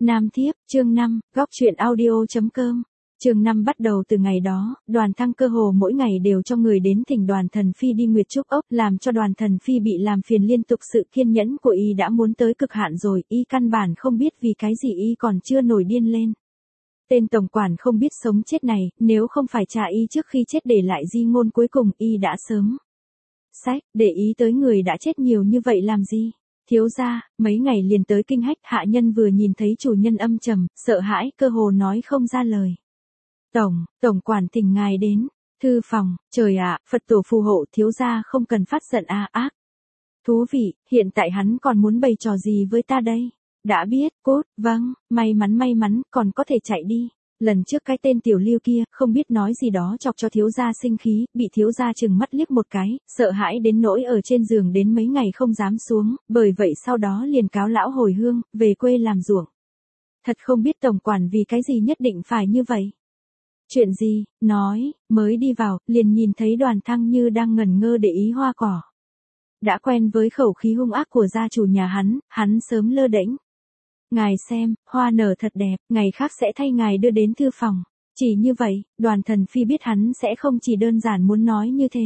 Nam thiếp, chương 5, góc truyện audio.com. Chương 5 bắt đầu từ ngày đó, Đoàn Thăng cơ hồ mỗi ngày đều cho người đến thỉnh Đoàn Thần Phi đi Nguyệt Trúc Ốc, làm cho Đoàn Thần Phi bị làm phiền liên tục, sự kiên nhẫn của y đã muốn tới cực hạn rồi, y căn bản không biết vì cái gì y còn chưa nổi điên lên. Tên tổng quản không biết sống chết này, nếu không phải cha y trước khi chết để lại di ngôn cuối cùng, y đã sớm để ý tới người đã chết nhiều như vậy làm gì. Thiếu gia, mấy ngày liền tới kinh hách, hạ nhân vừa nhìn thấy chủ nhân âm trầm, sợ hãi, cơ hồ nói không ra lời. Tổng quản thỉnh ngài đến thư phòng. Trời ạ, Phật tổ phù hộ, thiếu gia không cần phát giận ác. Thú vị, hiện tại hắn còn muốn bày trò gì với ta đây? Đã biết, cốt, vâng, may mắn, còn có thể chạy đi. Lần trước cái tên tiểu Lưu kia, không biết nói gì đó chọc cho thiếu gia sinh khí, bị thiếu gia trừng mắt liếc một cái, sợ hãi đến nỗi ở trên giường đến mấy ngày không dám xuống, bởi vậy sau đó liền cáo lão hồi hương, về quê làm ruộng. Thật không biết tổng quản vì cái gì nhất định phải như vậy. Chuyện gì, nói, mới đi vào, liền nhìn thấy Đoàn Thăng như đang ngẩn ngơ để ý hoa cỏ. Đã quen với khẩu khí hung ác của gia chủ nhà hắn sớm lơ đễnh. Ngài xem, hoa nở thật đẹp, ngày khác sẽ thay ngài đưa đến thư phòng. Chỉ như vậy, Đoàn Thần Phi biết hắn sẽ không chỉ đơn giản muốn nói như thế.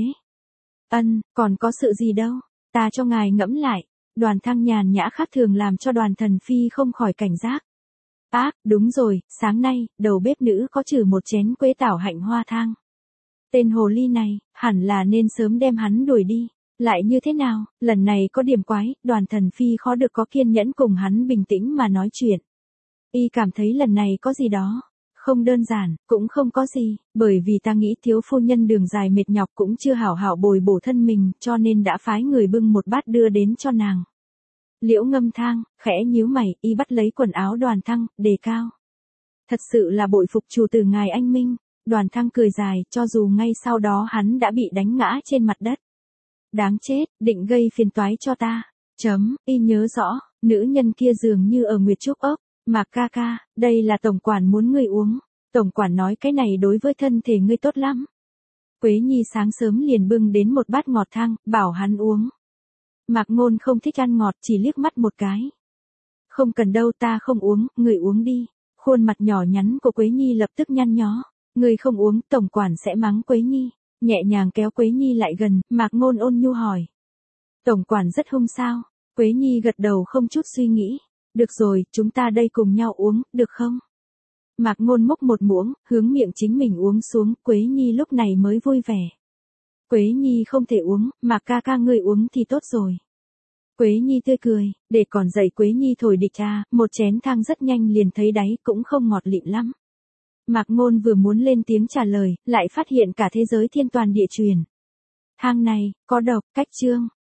Còn có sự gì đâu, ta cho ngài ngẫm lại. Đoàn Thăng nhàn nhã khác thường làm cho Đoàn Thần Phi không khỏi cảnh giác. Đúng rồi, sáng nay, đầu bếp nữ có trừ một chén quế tảo hạnh hoa thang. Tên hồ ly này, hẳn là nên sớm đem hắn đuổi đi. Lại như thế nào, lần này có điểm quái, Đoàn Thần Phi khó được có kiên nhẫn cùng hắn bình tĩnh mà nói chuyện. Y cảm thấy lần này có gì đó không đơn giản, cũng không có gì, bởi vì ta nghĩ thiếu phu nhân đường dài mệt nhọc cũng chưa hảo hảo bồi bổ thân mình, cho nên đã phái người bưng một bát đưa đến cho nàng. Liễu Ngâm Thang khẽ nhíu mày, y bắt lấy quần áo Đoàn Thăng, đề cao. Thật sự là bội phục chủ tử ngài anh minh. Đoàn Thăng cười dài, cho dù ngay sau đó hắn đã bị đánh ngã trên mặt đất. Đáng chết, định gây phiền toái cho ta. Y nhớ rõ, nữ nhân kia dường như ở Nguyệt Trúc Ốc. Mạc ca ca, đây là tổng quản muốn ngươi uống. Tổng quản nói cái này đối với thân thể ngươi tốt lắm. Quế Nhi sáng sớm liền bưng đến một bát ngọt thang, bảo hắn uống. Mạc Ngôn không thích ăn ngọt, chỉ liếc mắt một cái. Không cần đâu, ta không uống, ngươi uống đi. Khuôn mặt nhỏ nhắn của Quế Nhi lập tức nhăn nhó. Ngươi không uống, tổng quản sẽ mắng Quế Nhi. Nhẹ nhàng kéo Quế Nhi lại gần, Mạc Ngôn ôn nhu hỏi. Tổng quản rất hung sao? Quế Nhi gật đầu không chút suy nghĩ. Được rồi, chúng ta đây cùng nhau uống, được không? Mạc Ngôn múc một muỗng, hướng miệng chính mình uống xuống, Quế Nhi lúc này mới vui vẻ. Quế Nhi không thể uống, Mạc ca ca ngươi uống thì tốt rồi. Quế Nhi tươi cười, để còn dậy Quế Nhi thổi địch một chén thang rất nhanh liền thấy đáy, cũng không ngọt lịm lắm. Mạc Ngôn vừa muốn lên tiếng trả lời, lại phát hiện cả thế giới thiên toàn địa truyền. Thang này, có độc, cách chương.